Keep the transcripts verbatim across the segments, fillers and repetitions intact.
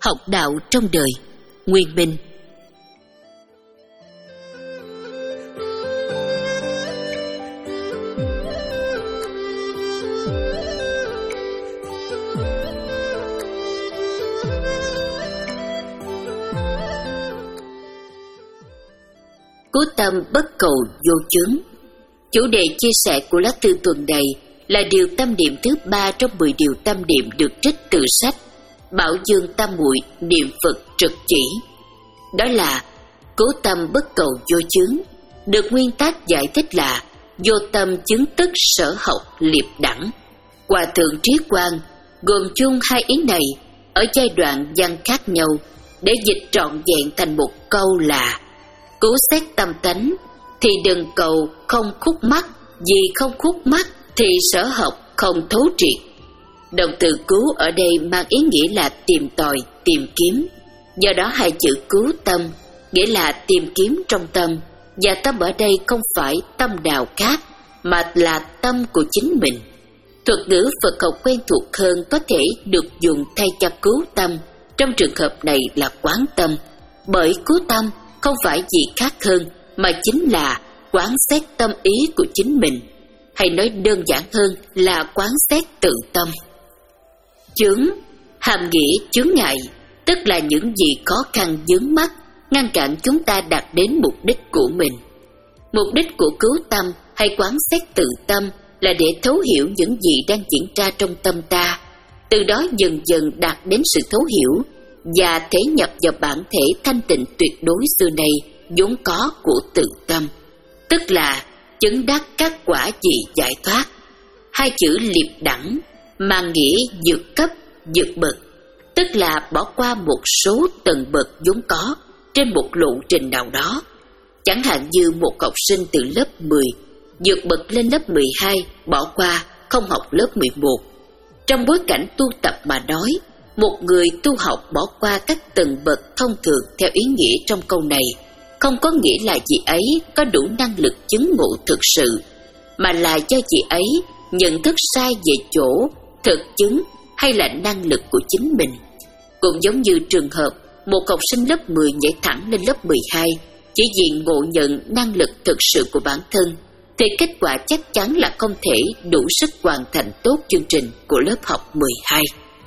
học đạo trong đời. Nguyên Minh. Cố tâm bất cầu vô chướng. Chủ đề chia sẻ của lá thư tuần này là điều tâm niệm thứ ba trong mười điều tâm niệm được trích từ sách Bảo Dương Tam Muội Niệm Phật Trực Chỉ. Đó là cố tâm bất cầu vô chướng, được nguyên tác giải thích là vô tâm chứng tức sở học liệp đẳng. Hòa thượng Trí Quang gồm chung hai ý này ở giai đoạn văn khác nhau để dịch trọn vẹn thành một câu là: cố xét tâm tánh thì đừng cầu không khúc mắc, vì không khúc mắc thì sở học không thấu triệt. Động từ cứu ở đây mang ý nghĩa là tìm tòi, tìm kiếm. Do đó hai chữ cứu tâm nghĩa là tìm kiếm trong tâm, và tâm ở đây không phải tâm đào cát mà là tâm của chính mình. Thuật ngữ Phật học quen thuộc hơn có thể được dùng thay cho cứu tâm, trong trường hợp này là quán tâm, bởi cứu tâm không phải gì khác hơn mà chính là quán xét tâm ý của chính mình, hay nói đơn giản hơn là quán xét tự tâm. Chướng, hàm nghĩa chướng ngại, tức là những gì khó khăn vướng mắc, ngăn cản chúng ta đạt đến mục đích của mình. Mục đích của cứu tâm hay quán xét tự tâm là để thấu hiểu những gì đang diễn ra trong tâm ta, từ đó dần dần đạt đến sự thấu hiểu và thể nhập vào bản thể thanh tịnh tuyệt đối xưa này vốn có của tự tâm, tức là chứng đắc các quả vị giải thoát. Hai chữ liệp đẳng mang nghĩa vượt cấp, vượt bậc, tức là bỏ qua một số tầng bậc vốn có trên một lộ trình nào đó. Chẳng hạn như một học sinh từ lớp mười vượt bậc lên lớp mười hai, bỏ qua không học lớp mười một. Trong bối cảnh tu tập mà nói, một người tu học bỏ qua các tầng bậc thông thường theo ý nghĩa trong câu này không có nghĩa là chị ấy có đủ năng lực chứng ngộ thực sự, mà là do chị ấy nhận thức sai về chỗ thực chứng hay là năng lực của chính mình. Cũng giống như trường hợp một học sinh lớp mười nhảy thẳng lên lớp mười hai chỉ vì ngộ nhận năng lực thực sự của bản thân, thì kết quả chắc chắn là không thể đủ sức hoàn thành tốt chương trình của lớp học mười hai.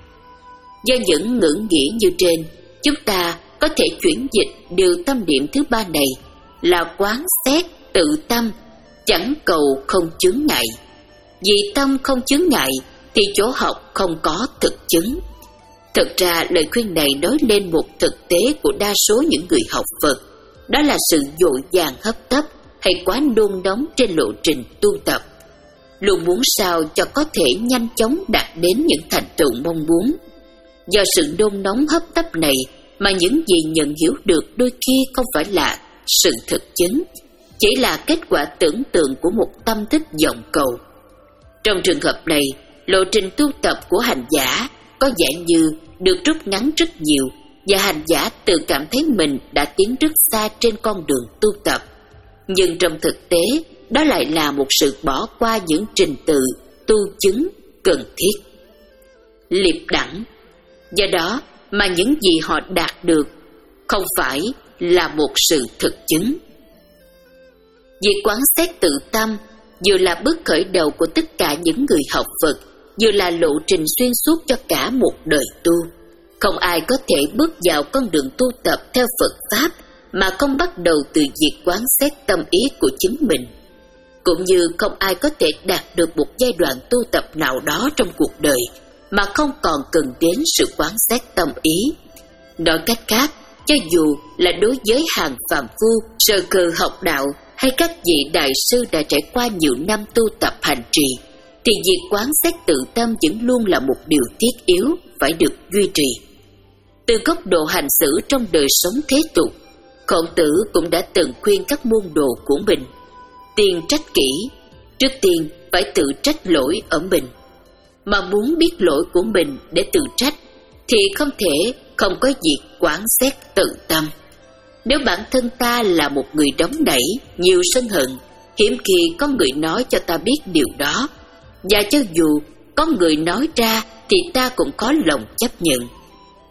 Do những ngữ nghĩa như trên, chúng ta có thể chuyển dịch điều tâm niệm thứ ba này là quán xét tự tâm, chẳng cầu không chướng ngại. Vì tâm không chướng ngại thì chỗ học không có thực chứng. Thực ra lời khuyên này nói lên một thực tế của đa số những người học Phật, đó là sự vội vàng hấp tấp hay quá nôn nóng trên lộ trình tu tập, luôn muốn sao cho có thể nhanh chóng đạt đến những thành tựu mong muốn. Do sự nôn nóng hấp tấp này mà những gì nhận hiểu được đôi khi không phải là sự thực chứng, chỉ là kết quả tưởng tượng của một tâm thức vọng cầu. Trong trường hợp này, lộ trình tu tập của hành giả có vẻ như được rút ngắn rất nhiều, và hành giả tự cảm thấy mình đã tiến rất xa trên con đường tu tập. Nhưng trong thực tế, đó lại là một sự bỏ qua những trình tự tu chứng cần thiết. Liệp đẳng. Do đó mà những gì họ đạt được không phải là một sự thực chứng. Việc quán xét tự tâm vừa là bước khởi đầu của tất cả những người học Phật, vừa là lộ trình xuyên suốt cho cả một đời tu. Không ai có thể bước vào con đường tu tập theo Phật Pháp mà không bắt đầu từ việc quán xét tâm ý của chính mình. Cũng như không ai có thể đạt được một giai đoạn tu tập nào đó trong cuộc đời mà không còn cần đến sự quán xét tâm ý. Nói cách khác, cho dù là đối với hàng phàm phu, sơ cơ học đạo hay các vị đại sư đã trải qua nhiều năm tu tập hành trì, thì việc quán xét tự tâm vẫn luôn là một điều thiết yếu phải được duy trì. Từ góc độ hành xử trong đời sống thế tục, Khổng Tử cũng đã từng khuyên các môn đồ của mình: tiên trách kỹ, trước tiên phải tự trách lỗi ở mình. Mà muốn biết lỗi của mình để tự trách thì không thể không có việc quán xét tự tâm. Nếu bản thân ta là một người đóng đẩy, nhiều sân hận, hiếm khi có người nói cho ta biết điều đó, và cho dù có người nói ra thì ta cũng có lòng chấp nhận.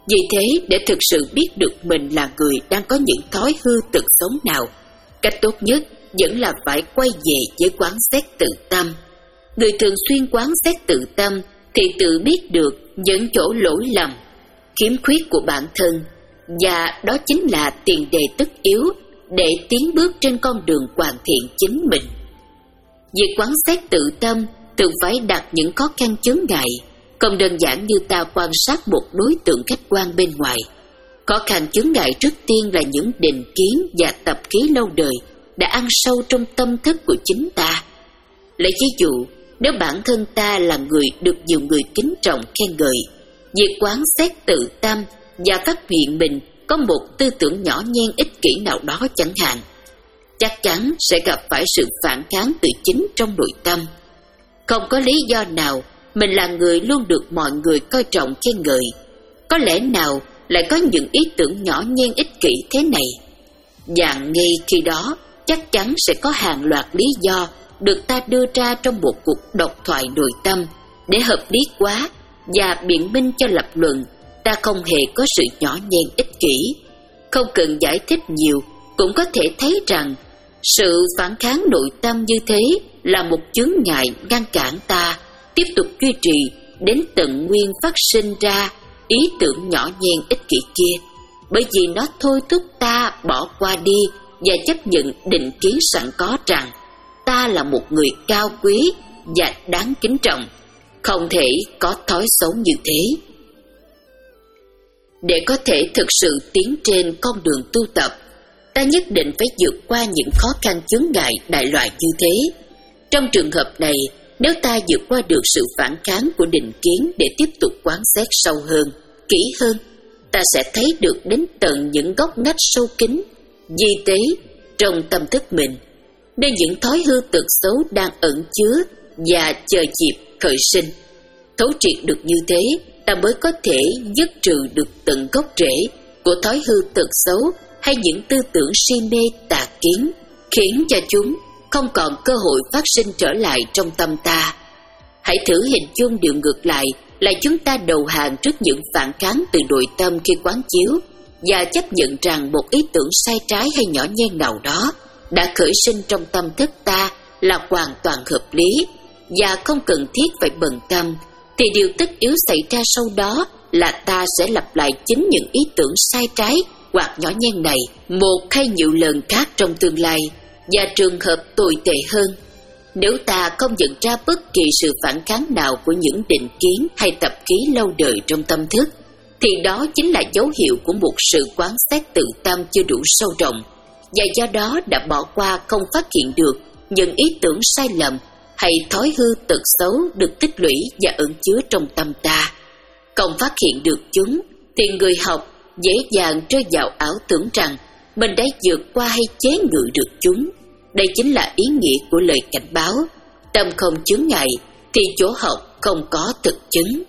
Vì thế, để thực sự biết được mình là người đang có những thói hư tật xấu nào, cách tốt nhất vẫn là phải quay về với quán xét tự tâm. Người thường xuyên quán xét tự tâm thì tự biết được những chỗ lỗi lầm, khiếm khuyết của bản thân, và đó chính là tiền đề tất yếu để tiến bước trên con đường hoàn thiện chính mình. Việc quán xét tự tâm thường phải đặt những khó khăn chướng ngại, không đơn giản như ta quan sát một đối tượng khách quan bên ngoài. Khó khăn chướng ngại trước tiên là những định kiến và tập khí lâu đời đã ăn sâu trong tâm thức của chính ta. Lấy ví dụ, nếu bản thân ta là người được nhiều người kính trọng khen ngợi, việc quán xét tự tâm và phát hiện mình có một tư tưởng nhỏ nhen ích kỷ nào đó chẳng hạn, chắc chắn sẽ gặp phải sự phản kháng từ chính trong nội tâm. Không có lý do nào mình là người luôn được mọi người coi trọng khen ngợi, có lẽ nào lại có những ý tưởng nhỏ nhen ích kỷ thế này? Và ngay khi đó, chắc chắn sẽ có hàng loạt lý do được ta đưa ra trong một cuộc độc thoại nội tâm để hợp lý hóa và biện minh cho lập luận ta không hề có sự nhỏ nhen ích kỷ. Không cần giải thích nhiều cũng có thể thấy rằng sự phản kháng nội tâm như thế là một chướng ngại ngăn cản ta tiếp tục duy trì đến tận nguyên phát sinh ra ý tưởng nhỏ nhen ích kỷ kia, bởi vì nó thôi thúc ta bỏ qua đi và chấp nhận định kiến sẵn có rằng ta là một người cao quý và đáng kính trọng, không thể có thói xấu như thế. Để có thể thực sự tiến trên con đường tu tập, ta nhất định phải vượt qua những khó khăn chướng ngại đại loại như thế. Trong trường hợp này, nếu ta vượt qua được sự phản kháng của định kiến để tiếp tục quán xét sâu hơn, kỹ hơn, ta sẽ thấy được đến tận những góc ngách sâu kín, di tế trong tâm thức mình, nơi những thói hư tật xấu đang ẩn chứa và chờ dịp khởi sinh. Thấu triệt được như thế, ta mới có thể dứt trừ được tận gốc rễ của thói hư tật xấu hay những tư tưởng si mê tà kiến, khiến cho chúng không còn cơ hội phát sinh trở lại trong tâm ta. Hãy thử hình dung điều ngược lại là chúng ta đầu hàng trước những phản kháng từ nội tâm khi quán chiếu và chấp nhận rằng một ý tưởng sai trái hay nhỏ nhen nào đó đã khởi sinh trong tâm thức ta là hoàn toàn hợp lý và không cần thiết phải bận tâm, thì điều tất yếu xảy ra sau đó là ta sẽ lặp lại chính những ý tưởng sai trái hoặc nhỏ nhen này một hay nhiều lần khác trong tương lai. Và trường hợp tồi tệ hơn, nếu ta không nhận ra bất kỳ sự phản kháng nào của những định kiến hay tập khí lâu đời trong tâm thức, thì đó chính là dấu hiệu của một sự quán xét tự tâm chưa đủ sâu rộng, và do đó đã bỏ qua không phát hiện được những ý tưởng sai lầm hay thói hư tật xấu được tích lũy và ẩn chứa trong tâm ta. Không phát hiện được chúng, thì người học dễ dàng rơi vào ảo tưởng rằng mình đã vượt qua hay chế ngự được chúng. Đây chính là ý nghĩa của lời cảnh báo: tâm không chướng ngại thì chỗ học không có thực chứng.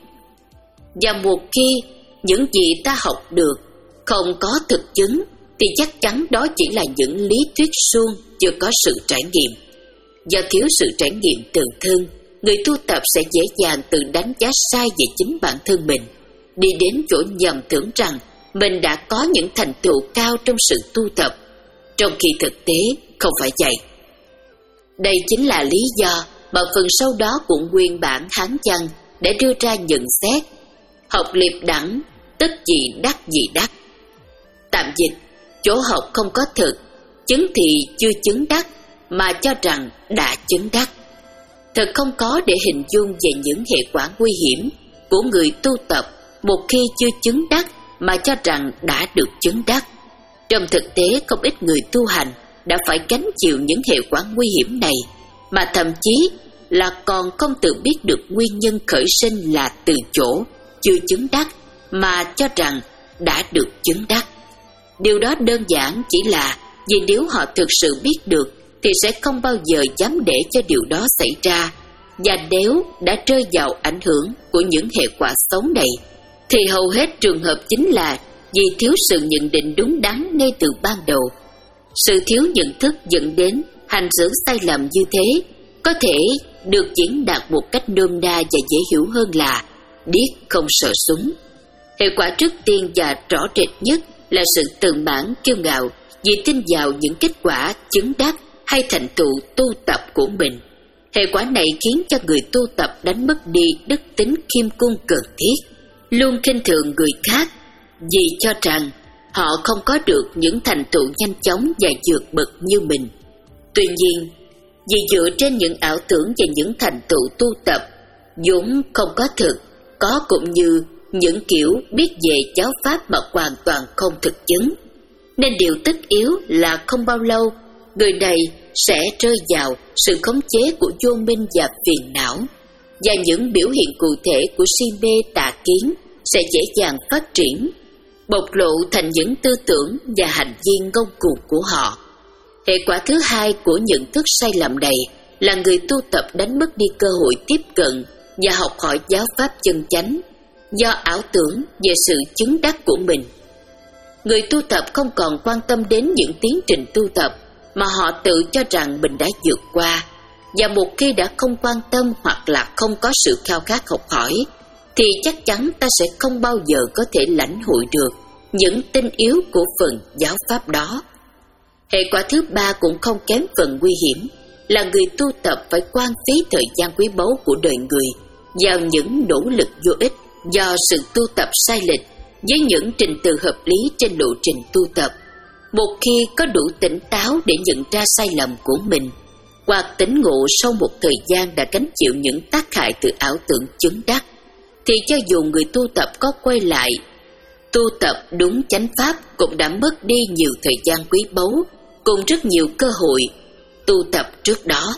Và một khi những gì ta học được không có thực chứng, thì chắc chắn đó chỉ là những lý thuyết suông, chưa có sự trải nghiệm. Do thiếu sự trải nghiệm tự thân, người tu tập sẽ dễ dàng tự đánh giá sai về chính bản thân mình, đi đến chỗ nhầm tưởng rằng mình đã có những thành tựu cao trong sự tu tập, trong khi thực tế không phải vậy. Đây chính là lý do mà phần sau đó của nguyên bản Hán Văn để đưa ra nhận xét: học liệp đẳng, tất gì đắc gì đắc. Tạm dịch: chỗ học không có thực, chứng thì chưa chứng đắc, mà cho rằng đã chứng đắc. Thật không có để hình dung về những hệ quả nguy hiểm của người tu tập một khi chưa chứng đắc mà cho rằng đã được chứng đắc. Trong thực tế, không ít người tu hành đã phải gánh chịu những hệ quả nguy hiểm này, mà thậm chí là còn không tự biết được nguyên nhân khởi sinh là từ chỗ chưa chứng đắc mà cho rằng đã được chứng đắc. Điều đó đơn giản chỉ là vì nếu họ thực sự biết được thì sẽ không bao giờ dám để cho điều đó xảy ra, và nếu đã rơi vào ảnh hưởng của những hệ quả xấu này thì hầu hết trường hợp chính là vì thiếu sự nhận định đúng đắn ngay từ ban đầu. Sự thiếu nhận thức dẫn đến hành xử sai lầm như thế có thể được diễn đạt một cách nôm na và dễ hiểu hơn là điếc không sợ súng. Hệ quả trước tiên và rõ rệt nhất là sự tự mãn kiêu ngạo vì tin vào những kết quả chứng đắc hay thành tựu tu tập của mình. Hệ quả này khiến cho người tu tập đánh mất đi đức tính khiêm cung cần thiết, luôn khinh thường người khác vì cho rằng họ không có được những thành tựu nhanh chóng và vượt bậc như mình. Tuy nhiên, vì dựa trên những ảo tưởng và những thành tựu tu tập vốn không có thực, có cũng như những kiểu biết về giáo pháp mà hoàn toàn không thực chứng, nên điều tất yếu là không bao lâu người này sẽ rơi vào sự khống chế của vô minh và phiền não, và những biểu hiện cụ thể của si mê tà kiến sẽ dễ dàng phát triển, bộc lộ thành những tư tưởng và hành vi ngông cuồng của họ. Hệ quả thứ hai của nhận thức sai lầm này là người tu tập đánh mất đi cơ hội tiếp cận và học hỏi giáo pháp chân chánh do ảo tưởng về sự chứng đắc của mình. Người tu tập không còn quan tâm đến những tiến trình tu tập mà họ tự cho rằng mình đã vượt qua, và một khi đã không quan tâm hoặc là không có sự khao khát học hỏi thì chắc chắn ta sẽ không bao giờ có thể lãnh hội được những tinh yếu của phần giáo pháp đó. Hệ quả thứ ba cũng không kém phần nguy hiểm là người tu tập phải quan phí thời gian quý báu của đời người vào những nỗ lực vô ích do sự tu tập sai lệch với những trình tự hợp lý trên lộ trình tu tập. Một khi có đủ tỉnh táo để nhận ra sai lầm của mình, hoặc tỉnh ngộ sau một thời gian đã gánh chịu những tác hại từ ảo tưởng chứng đắc, thì cho dù người tu tập có quay lại tu tập đúng chánh pháp cũng đã mất đi nhiều thời gian quý báu cùng rất nhiều cơ hội tu tập trước đó.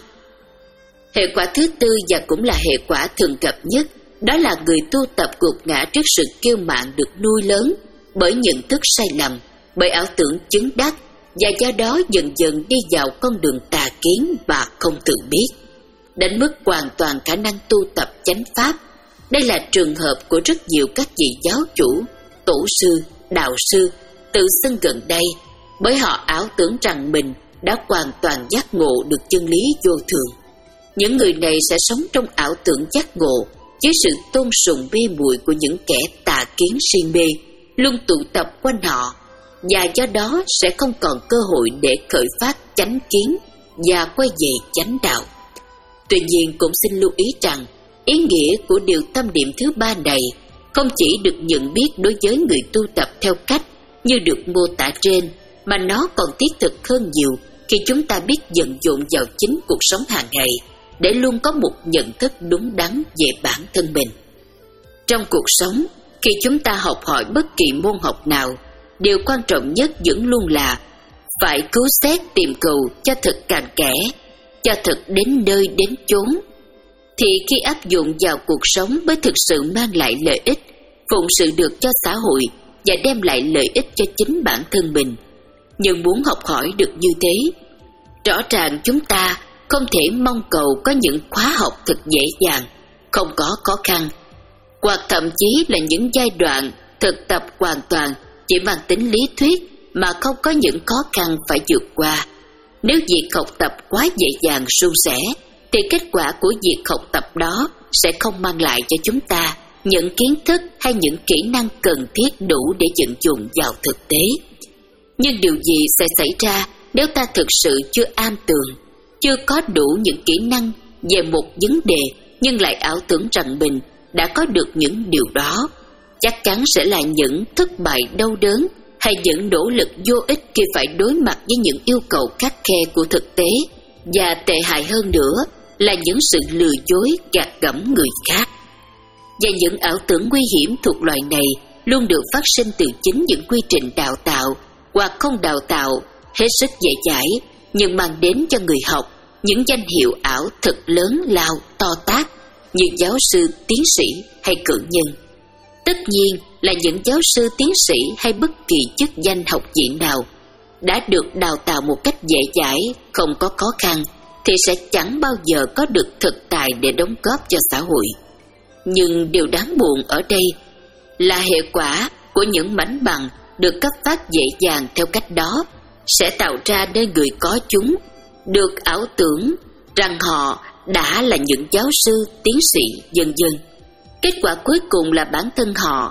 Hệ quả thứ tư và cũng là hệ quả thường gặp nhất, đó là người tu tập gục ngã trước sự kiêu mạn được nuôi lớn bởi nhận thức sai lầm, bởi ảo tưởng chứng đắc, và do đó dần dần đi vào con đường tà kiến mà không tự biết, đánh mất hoàn toàn khả năng tu tập chánh pháp. Đây là trường hợp của rất nhiều các vị giáo chủ, tổ sư, đạo sư tự xưng gần đây, bởi họ ảo tưởng rằng mình đã hoàn toàn giác ngộ được chân lý vô thường. Những người này sẽ sống trong ảo tưởng giác ngộ với sự tôn sùng mê muội của những kẻ tà kiến si mê luôn tụ tập quanh họ, và do đó sẽ không còn cơ hội để khởi phát chánh kiến và quay về chánh đạo. Tuy nhiên cũng xin lưu ý rằng ý nghĩa của điều tâm niệm thứ ba này không chỉ được nhận biết đối với người tu tập theo cách như được mô tả trên, mà nó còn thiết thực hơn nhiều khi chúng ta biết vận dụng vào chính cuộc sống hàng ngày để luôn có một nhận thức đúng đắn về bản thân mình. Trong cuộc sống, khi chúng ta học hỏi bất kỳ môn học nào, điều quan trọng nhất vẫn luôn là phải cứu xét tìm cầu cho thật cặn kẽ, cho thật đến nơi đến chốn, thì khi áp dụng vào cuộc sống mới thực sự mang lại lợi ích, phụng sự được cho xã hội và đem lại lợi ích cho chính bản thân mình. Nhưng muốn học hỏi được như thế, rõ ràng chúng ta không thể mong cầu có những khóa học thật dễ dàng, không có khó khăn, hoặc thậm chí là những giai đoạn thực tập hoàn toàn chỉ mang tính lý thuyết mà không có những khó khăn phải vượt qua. Nếu việc học tập quá dễ dàng suôn sẻ, thì kết quả của việc học tập đó sẽ không mang lại cho chúng ta những kiến thức hay những kỹ năng cần thiết đủ để vận dụng vào thực tế. Nhưng điều gì sẽ xảy ra nếu ta thực sự chưa am tường, chưa có đủ những kỹ năng về một vấn đề nhưng lại ảo tưởng rằng mình đã có được những điều đó? Chắc chắn sẽ là những thất bại đau đớn hay những nỗ lực vô ích khi phải đối mặt với những yêu cầu khắt khe của thực tế, và tệ hại hơn nữa là những sự lừa dối gạt gẫm người khác. Và những ảo tưởng nguy hiểm thuộc loại này luôn được phát sinh từ chính những quy trình đào tạo hoặc không đào tạo hết sức dễ dãi, nhưng mang đến cho người học những danh hiệu ảo thật lớn lao to tát như giáo sư, tiến sĩ hay cử nhân. Tất nhiên là những giáo sư, tiến sĩ hay bất kỳ chức danh học vị nào đã được đào tạo một cách dễ dãi, không có khó khăn, thì sẽ chẳng bao giờ có được thực tài để đóng góp cho xã hội. Nhưng điều đáng buồn ở đây là hệ quả của những mảnh bằng được cấp phát dễ dàng theo cách đó sẽ tạo ra nơi người có chúng được ảo tưởng rằng họ đã là những giáo sư, tiến sĩ, vân vân. Kết quả cuối cùng là bản thân họ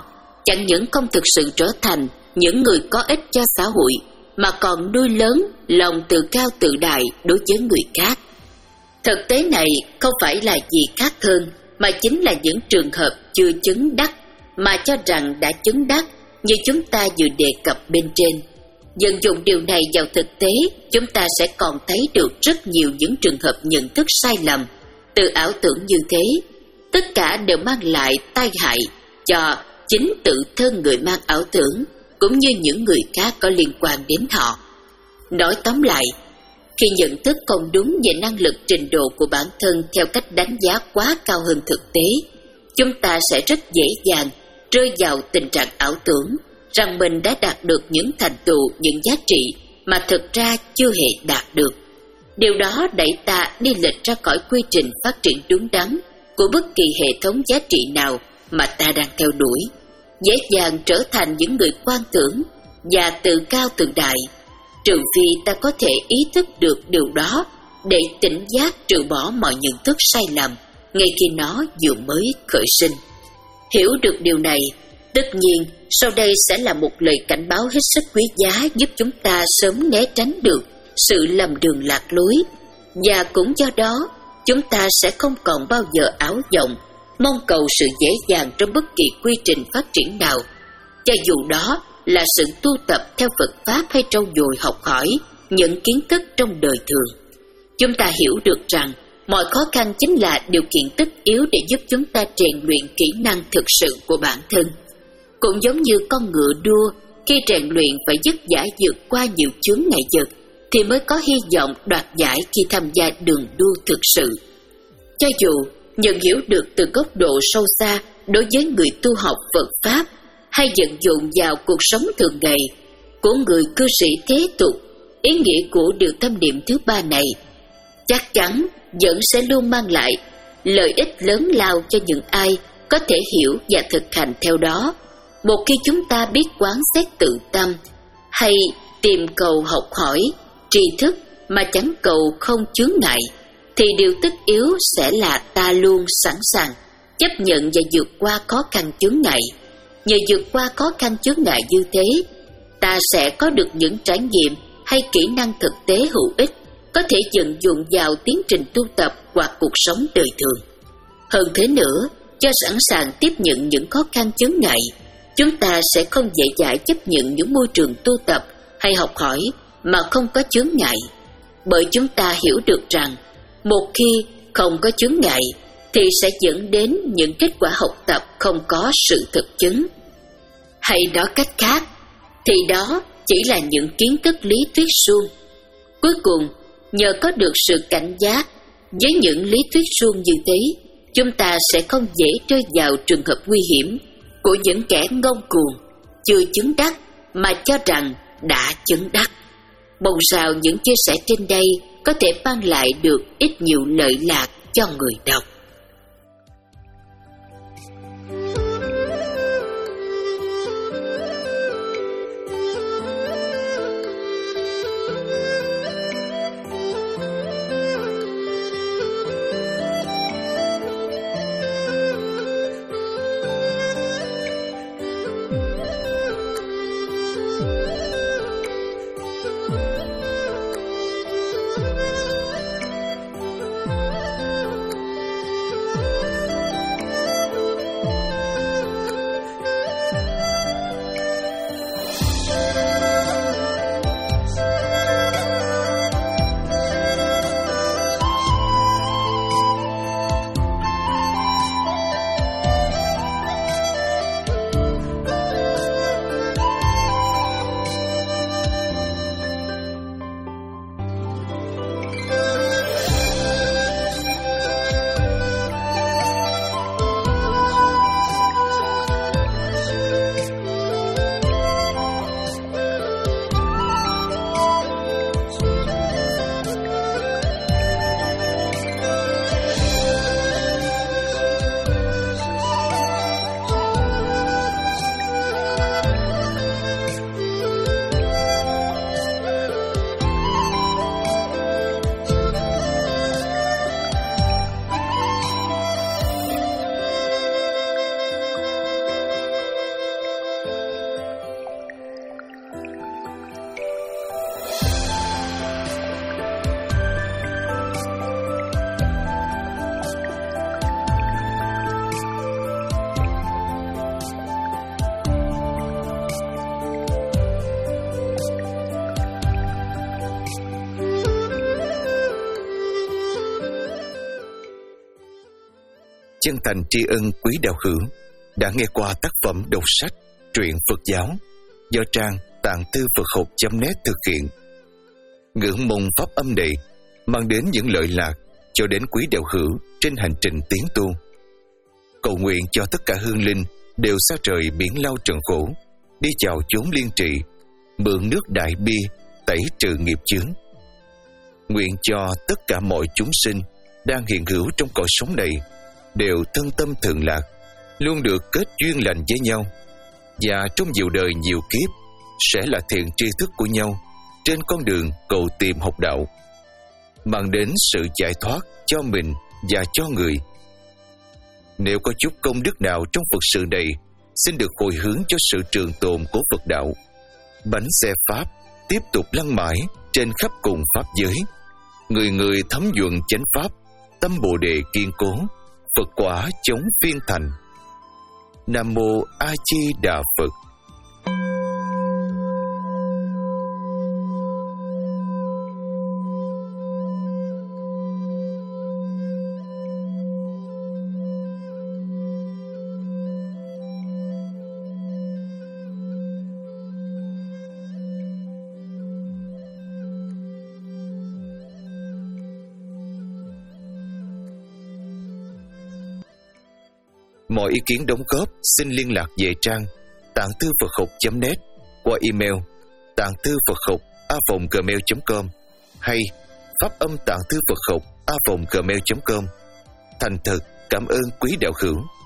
chẳng những không thực sự trở thành những người có ích cho xã hội, mà còn nuôi lớn lòng tự cao tự đại đối với người khác. Thực tế này không phải là gì khác hơn, mà chính là những trường hợp chưa chứng đắc mà cho rằng đã chứng đắc, như chúng ta vừa đề cập bên trên. Dần dụng điều này vào thực tế, chúng ta sẽ còn thấy được rất nhiều những trường hợp nhận thức sai lầm từ ảo tưởng như thế. Tất cả đều mang lại tai hại cho chính tự thân người mang ảo tưởng, cũng như những người khác có liên quan đến họ. Nói tóm lại, khi nhận thức không đúng về năng lực trình độ của bản thân theo cách đánh giá quá cao hơn thực tế, chúng ta sẽ rất dễ dàng rơi vào tình trạng ảo tưởng rằng mình đã đạt được những thành tựu, những giá trị mà thực ra chưa hề đạt được. Điều đó đẩy ta đi lệch ra khỏi quy trình phát triển đúng đắn của bất kỳ hệ thống giá trị nào mà ta đang theo đuổi, dễ dàng trở thành những người quan tưởng và tự cao tự đại, trừ phi ta có thể ý thức được điều đó để tỉnh giác trừ bỏ mọi nhận thức sai lầm ngay khi nó vừa mới khởi sinh. Hiểu được điều này, tất nhiên sau đây sẽ là một lời cảnh báo hết sức quý giá giúp chúng ta sớm né tránh được sự lầm đường lạc lối, và cũng do đó chúng ta sẽ không còn bao giờ ảo vọng mong cầu sự dễ dàng trong bất kỳ quy trình phát triển nào, cho dù đó là sự tu tập theo Phật Pháp hay trau dồi học hỏi những kiến thức trong đời thường. Chúng ta hiểu được rằng mọi khó khăn chính là điều kiện tất yếu để giúp chúng ta rèn luyện kỹ năng thực sự của bản thân. Cũng giống như con ngựa đua, khi rèn luyện phải vất vả vượt qua nhiều chướng ngại vật thì mới có hy vọng đoạt giải khi tham gia đường đua thực sự. Cho dù nhận hiểu được từ góc độ sâu xa đối với người tu học Phật Pháp hay vận dụng vào cuộc sống thường ngày của người cư sĩ thế tục, ý nghĩa của điều tâm niệm thứ ba này chắc chắn vẫn sẽ luôn mang lại lợi ích lớn lao cho những ai có thể hiểu và thực hành theo đó. Một khi chúng ta biết quán xét tự tâm, hay tìm cầu học hỏi tri thức mà chẳng cầu không chướng ngại, thì điều tất yếu sẽ là ta luôn sẵn sàng chấp nhận và vượt qua khó khăn chướng ngại. Nhờ vượt qua khó khăn chướng ngại như thế, ta sẽ có được những trải nghiệm hay kỹ năng thực tế hữu ích, có thể vận dụng vào tiến trình tu tập hoặc cuộc sống đời thường. Hơn thế nữa, do sẵn sàng tiếp nhận những khó khăn chướng ngại, chúng ta sẽ không dễ dãi chấp nhận những môi trường tu tập hay học hỏi mà không có chướng ngại, bởi chúng ta hiểu được rằng một khi không có chướng ngại thì sẽ dẫn đến những kết quả học tập không có sự thực chứng. Hay nói cách khác, thì đó chỉ là những kiến thức lý thuyết suông. Cuối cùng, nhờ có được sự cảnh giác với những lý thuyết suông như thế, chúng ta sẽ không dễ rơi vào trường hợp nguy hiểm của những kẻ ngông cuồng, chưa chứng đắc mà cho rằng đã chứng đắc. Mong sao những chia sẻ trên đây có thể mang lại được ít nhiều lợi lạc cho người đọc. chân thành tri ân quý đạo hữu đã nghe qua tác phẩm đọc sách truyện Phật giáo do trang tạng thư Phật học chấm net thực hiện. Ngưỡng mong pháp âm này mang đến những lợi lạc cho đến quý đạo hữu trên hành trình tiến tu. Cầu nguyện cho tất cả hương linh đều xa trời biển lao trần khổ, đi chào chốn liên trị, mượn nước đại bi tẩy trừ nghiệp chướng. Nguyện cho tất cả mọi chúng sinh đang hiện hữu trong cõi sống này đều thân tâm thường lạc, luôn được kết duyên lành với nhau, và trong nhiều đời nhiều kiếp sẽ là thiện tri thức của nhau trên con đường cầu tìm học đạo, mang đến sự giải thoát cho mình và cho người. Nếu có chút công đức nào trong Phật sự này, xin được hồi hướng cho sự trường tồn của Phật đạo. Bánh xe Pháp tiếp tục lăn mãi trên khắp cùng Pháp giới. Người người thấm nhuận chánh Pháp, tâm Bồ Đề kiên cố, Phật quả chống phiên thành. Nam Mô A Di Đà Phật. Mọi ý kiến đóng góp xin liên lạc về trang tạng thư Phật học chấm net qua email tạng thư Phật học a vòng gmail chấm com hay pháp âm tạng thư Phật học a vòng gmail chấm com. Thành thật cảm ơn quý đạo hữu.